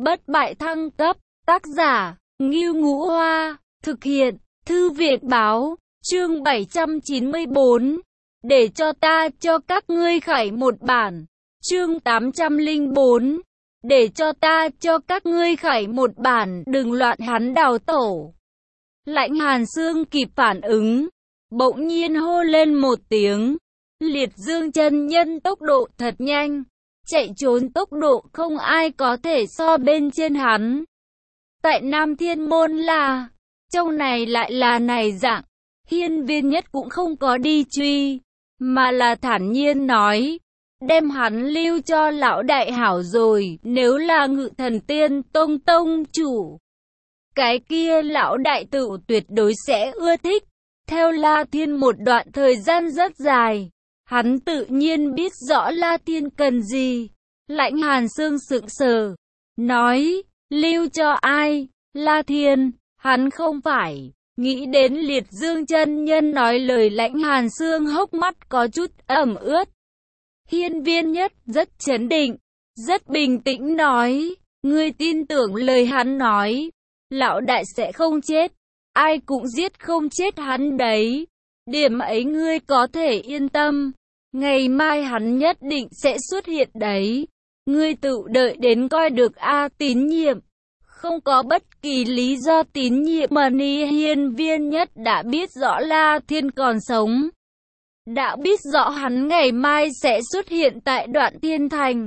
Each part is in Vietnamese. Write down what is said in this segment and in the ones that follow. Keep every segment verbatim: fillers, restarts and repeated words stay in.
bất bại thăng cấp, tác giả, Ngưu Ngũ Hoa, thực hiện, Thư viện Báo, chương bảy trăm chín mươi tư, để cho ta cho các ngươi khải một bản, chương tám trăm lẻ bốn, để cho ta cho các ngươi khải một bản, đừng loạn hắn đào tổ. Lãnh Hàn Xương kịp phản ứng, bỗng nhiên hô lên một tiếng, Liệt Dương chân nhân tốc độ thật nhanh, chạy trốn tốc độ không ai có thể so bên trên hắn. Tại Nam Thiên Môn là, trong này lại là này dạng, Hiên Viên Nhất cũng không có đi truy, mà là thản nhiên nói, đem hắn lưu cho lão đại hảo rồi, nếu là Ngự Thần Tiên Tông tông chủ, cái kia lão đại tự tuyệt đối sẽ ưa thích. Theo La Thiên một đoạn thời gian rất dài, hắn tự nhiên biết rõ La Thiên cần gì. Lãnh Hàn Xương sững sờ, nói, lưu cho ai? La Thiên, hắn không phải. Nghĩ đến Liệt Dương chân nhân nói lời, Lãnh Hàn Xương hốc mắt có chút ẩm ướt. Hiên Viên Nhất rất trấn định, rất bình tĩnh nói, ngươi tin tưởng lời hắn nói, lão đại sẽ không chết, ai cũng giết không chết hắn đấy. Điểm ấy ngươi có thể yên tâm, ngày mai hắn nhất định sẽ xuất hiện đấy. Ngươi tự đợi đến coi được a. Tín nhiệm, không có bất kỳ lý do tín nhiệm mà ni. Hiên Viên Nhất đã biết rõ La Thiên còn sống, đã biết rõ hắn ngày mai sẽ xuất hiện tại Đoạn Thiên Thành.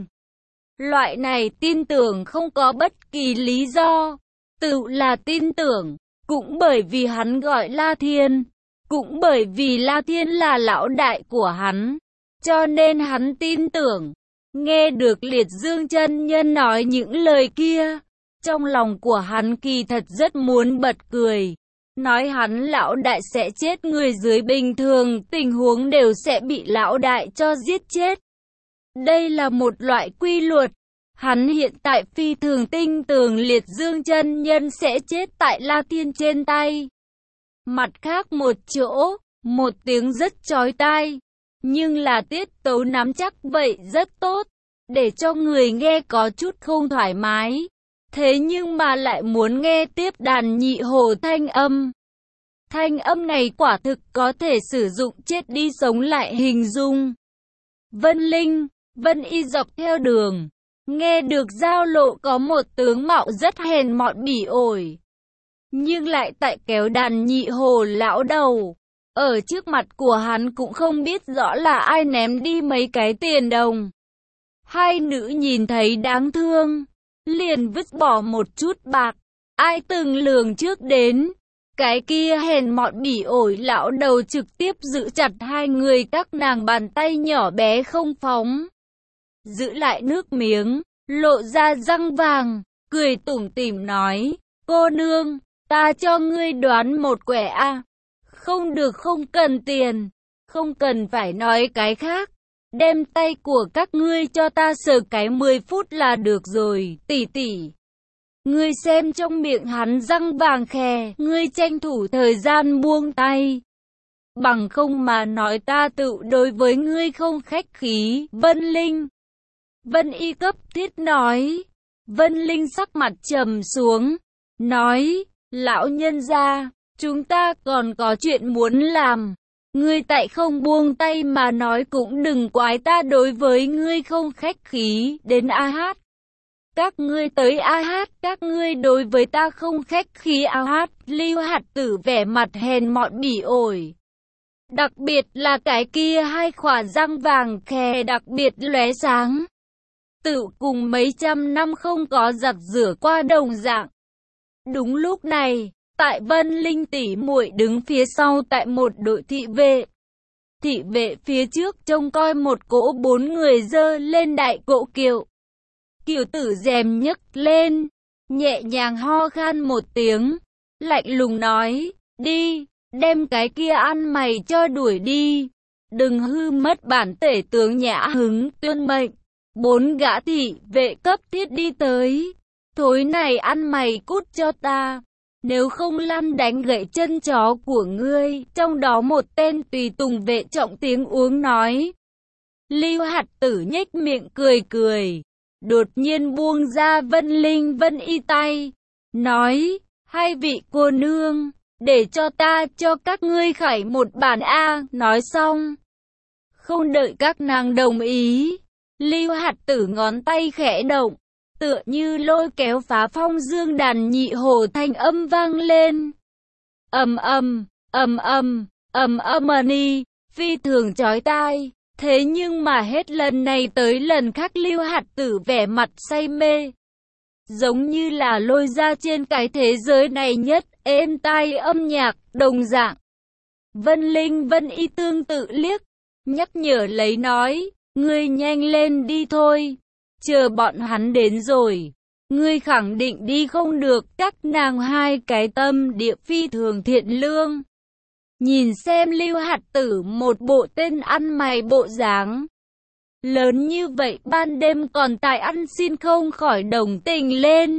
Loại này tin tưởng không có bất kỳ lý do, tự là tin tưởng, cũng bởi vì hắn gọi La Thiên, cũng bởi vì La Thiên là lão đại của hắn, cho nên hắn tin tưởng. Nghe được Liệt Dương chân nhân nói những lời kia, trong lòng của hắn kỳ thật rất muốn bật cười. Nói hắn lão đại sẽ chết, người dưới bình thường tình huống đều sẽ bị lão đại cho giết chết. Đây là một loại quy luật. Hắn hiện tại phi thường tin tưởng Liệt Dương chân nhân sẽ chết tại La Thiên trên tay. Mặt khác một chỗ, một tiếng rất chói tai, nhưng là tiết tấu nắm chắc vậy rất tốt, để cho người nghe có chút không thoải mái. Thế nhưng mà lại muốn nghe tiếp đàn nhị hồ thanh âm. Thanh âm này quả thực có thể sử dụng chết đi sống lại hình dung. Vân Linh, Vân Y dọc theo đường, nghe được giao lộ có một tướng mạo rất hèn mọn bỉ ổi, nhưng lại tại kéo đàn nhị hồ lão đầu. Ở trước mặt của hắn cũng không biết rõ là ai ném đi mấy cái tiền đồng. Hai nữ nhìn thấy đáng thương, liền vứt bỏ một chút bạc. Ai từng lường trước đến, cái kia hèn mọn bỉ ổi lão đầu trực tiếp giữ chặt hai người các nàng bàn tay nhỏ bé không phóng. Giữ lại nước miếng, lộ ra răng vàng, cười tủm tỉm nói, cô nương, ta cho ngươi đoán một quẻ a. Không được, không cần tiền, không cần phải nói cái khác. Đem tay của các ngươi cho ta sờ cái mười phút là được rồi, tỷ tỷ. Ngươi xem trong miệng hắn răng vàng khè, ngươi tranh thủ thời gian buông tay. Bằng không mà nói ta tự đối với ngươi không khách khí. Vân Linh, Vân Y cấp thiết nói. Vân Linh sắc mặt trầm xuống, nói, lão nhân gia, chúng ta còn có chuyện muốn làm. Ngươi tại không buông tay mà nói cũng đừng quái ta đối với ngươi không khách khí. Đến A Hát, các ngươi tới A Hát, các ngươi đối với ta không khách khí. A Hát, Lưu Hạt Tử vẻ mặt hèn mọn bỉ ổi, đặc biệt là cái kia hai khỏa răng vàng khè đặc biệt lóe sáng, tự cùng mấy trăm năm không có giặt rửa qua đồng dạng. Đúng lúc này, tại Vân Linh tỷ muội đứng phía sau tại một đội thị vệ. Thị vệ phía trước trông coi một cỗ bốn người dơ lên đại cỗ kiệu. Kiều Tử rèm nhấc lên, nhẹ nhàng ho khan một tiếng, lạnh lùng nói, đi, đem cái kia ăn mày cho đuổi đi, đừng hư mất bản tể tướng Nhã Hứng tuyên mệnh. Bốn gã thị vệ cấp thiết đi tới, thối này ăn mày cút cho ta. Nếu không lăn đánh gãy chân chó của ngươi. Trong đó một tên tùy tùng vệ trọng tiếng uống nói. Lưu Hạt Tử nhếch miệng cười cười, đột nhiên buông ra Vân Linh Vân Y tay, nói, hai vị cô nương, để cho ta cho các ngươi khải một bản A. Nói xong, không đợi các nàng đồng ý, Lưu Hạt Tử ngón tay khẽ động, tựa như lôi kéo phá phong dương đàn nhị hồ thanh âm vang lên. Ầm ầm, ầm ầm, ầm ầm ni, phi thường chói tai. Thế nhưng mà hết lần này tới lần khác Lưu Hạt Tử vẻ mặt say mê, giống như là lôi ra trên cái thế giới này nhất êm tai âm nhạc đồng dạng. Vân Linh Vân Y tương tự liếc, nhắc nhở lấy nói, ngươi nhanh lên đi thôi, chờ bọn hắn đến rồi, ngươi khẳng định đi không được. Các nàng hai cái tâm địa phi thường thiện lương, nhìn xem Lưu Hạt Tử một bộ tên ăn mày bộ dáng lớn như vậy, ban đêm còn tại ăn xin không khỏi đồng tình lên.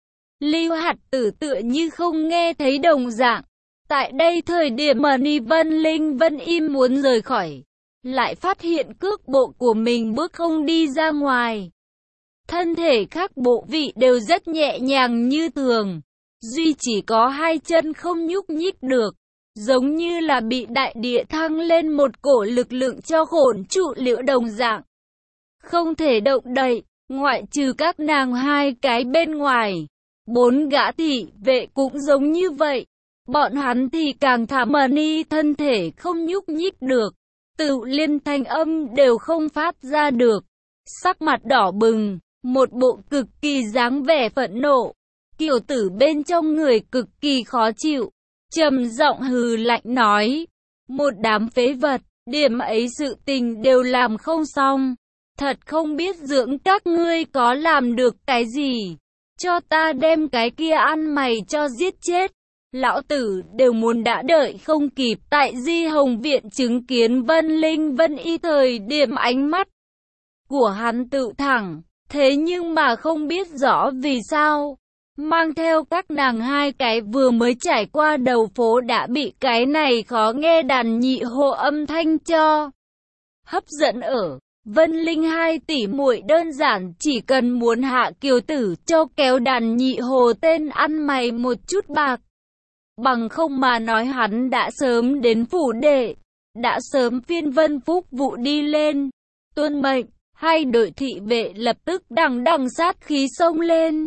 Lưu Hạt Tử tựa như không nghe thấy đồng dạng. Tại đây thời điểm mà Ni Vân Linh Vân im muốn rời khỏi, lại phát hiện cước bộ của mình bước không đi ra ngoài. Thân thể các bộ vị đều rất nhẹ nhàng như thường, duy chỉ có hai chân không nhúc nhích được, giống như là bị đại địa thăng lên một cổ lực lượng cho khổn trụ liễu đồng dạng. Không thể động đậy, ngoại trừ các nàng hai cái bên ngoài. Bốn gã thị vệ cũng giống như vậy. Bọn hắn thì càng thả mờ ni thân thể không nhúc nhích được, tự liên thanh âm đều không phát ra được. Sắc mặt đỏ bừng, một bộ cực kỳ dáng vẻ phẫn nộ. Kiều Tử bên trong người cực kỳ khó chịu, trầm giọng hừ lạnh nói, một đám phế vật, điểm ấy sự tình đều làm không xong. Thật không biết dưỡng các ngươi có làm được cái gì. Cho ta đem cái kia ăn mày cho giết chết. Lão tử đều muốn đã đợi không kịp. Tại Di Hồng Viện chứng kiến Vân Linh Vân Y thời điểm ánh mắt của hắn tự thẳng. Thế nhưng mà không biết rõ vì sao, mang theo các nàng hai cái vừa mới trải qua đầu phố đã bị cái này khó nghe đàn nhị hồ âm thanh cho hấp dẫn ở. Vân Linh hai tỷ muội đơn giản chỉ cần muốn hạ Kiều Tử cho kéo đàn nhị hồ tên ăn mày một chút bạc. Bằng không mà nói hắn đã sớm đến phủ đệ, đã sớm phiên Vân Phúc vụ đi lên. Tuân mệnh, hai đội thị vệ lập tức đằng đằng sát khí xông lên.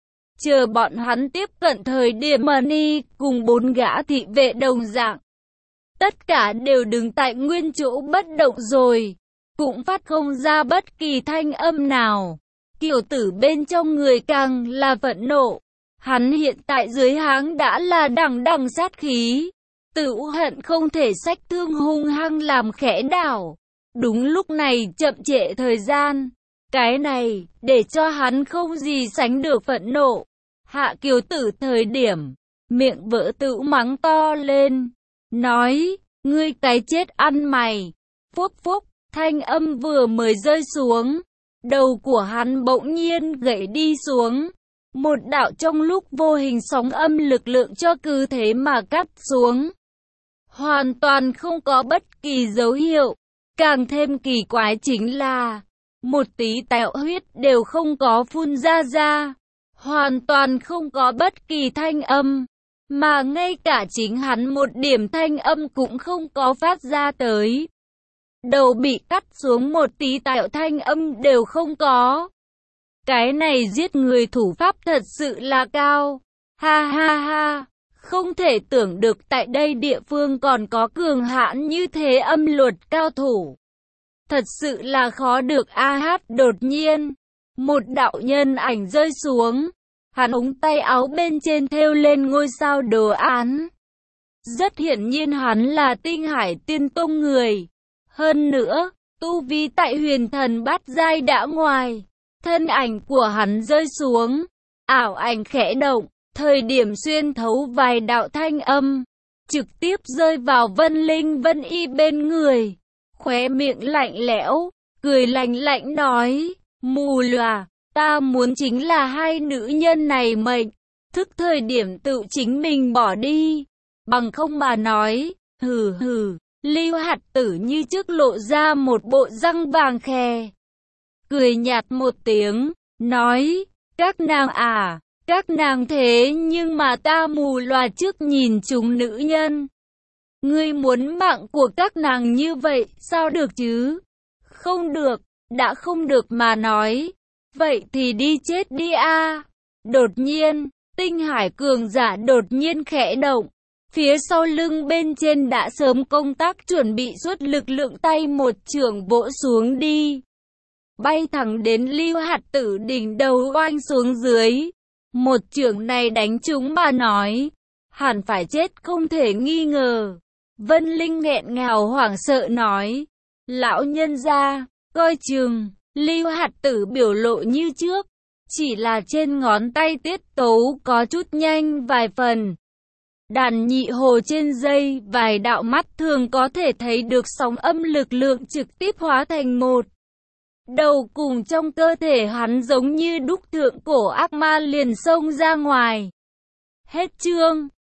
Chờ bọn hắn tiếp cận thời điểm mà ni cùng bốn gã thị vệ đồng dạng, tất cả đều đứng tại nguyên chỗ bất động rồi, cũng phát không ra bất kỳ thanh âm nào. Kiều Tử bên trong người càng là phẫn nộ, hắn hiện tại dưới háng đã là đằng đằng sát khí, tự hận không thể xách thương hung hăng làm khẽ đảo. Đúng lúc này chậm trễ thời gian, cái này để cho hắn không gì sánh được phẫn nộ. Hạ Kiều Tử thời điểm miệng vỡ tự mắng to lên, nói, ngươi cái chết ăn mày. Phúc phúc, thanh âm vừa mới rơi xuống, đầu của hắn bỗng nhiên gãy đi xuống. Một đạo trong lúc vô hình sóng âm lực lượng cho cứ thế mà cắt xuống, hoàn toàn không có bất kỳ dấu hiệu. Càng thêm kỳ quái chính là một tí tẹo huyết đều không có phun ra ra, hoàn toàn không có bất kỳ thanh âm, mà ngay cả chính hắn một điểm thanh âm cũng không có phát ra tới. Đầu bị cắt xuống một tí tẹo thanh âm đều không có. Cái này giết người thủ pháp thật sự là cao. Ha ha ha, không thể tưởng được tại đây địa phương còn có cường hãn như thế âm luật cao thủ. Thật sự là khó được a hát. Đột nhiên, một đạo nhân ảnh rơi xuống. Hắn ống tay áo bên trên thêu lên ngôi sao đồ án. Rất hiển nhiên hắn là Tinh Hải Tiên Tông người. Hơn nữa, tu vi tại huyền thần bát giai đã ngoài. Thân ảnh của hắn rơi xuống, ảo ảnh khẽ động, thời điểm xuyên thấu vài đạo thanh âm, trực tiếp rơi vào Vân Linh Vân Y bên người. Khóe miệng lạnh lẽo, cười lạnh lạnh nói, mù lòa, ta muốn chính là hai nữ nhân này mệnh, thức thời điểm tự chính mình bỏ đi, bằng không mà nói, hừ hừ. Lưu Hạt Tử như trước lộ ra một bộ răng vàng khè, cười nhạt một tiếng, nói, các nàng à, các nàng thế nhưng mà ta mù lòa trước nhìn chúng nữ nhân. Ngươi muốn mạng của các nàng như vậy, sao được chứ? Không được, đã không được mà nói. Vậy thì đi chết đi a. Đột nhiên, tinh hải cường giả đột nhiên khẽ động. Phía sau lưng bên trên đã sớm công tác chuẩn bị xuất lực lượng tay một chưởng vỗ xuống đi. Bay thẳng đến Lưu Hạt Tử đỉnh đầu oanh xuống dưới. Một chưởng này đánh trúng mà nói. Hẳn phải chết không thể nghi ngờ. Vân Linh nghẹn ngào hoảng sợ nói. Lão nhân gia, coi chừng. Lưu Hạt Tử biểu lộ như trước. Chỉ là trên ngón tay tiết tấu có chút nhanh vài phần. Đàn nhị hồ trên dây, vài đạo mắt thường có thể thấy được sóng âm lực lượng trực tiếp hóa thành một. Đầu cùng trong cơ thể hắn giống như đúc thượng cổ ác ma liền xông ra ngoài. Hết chương.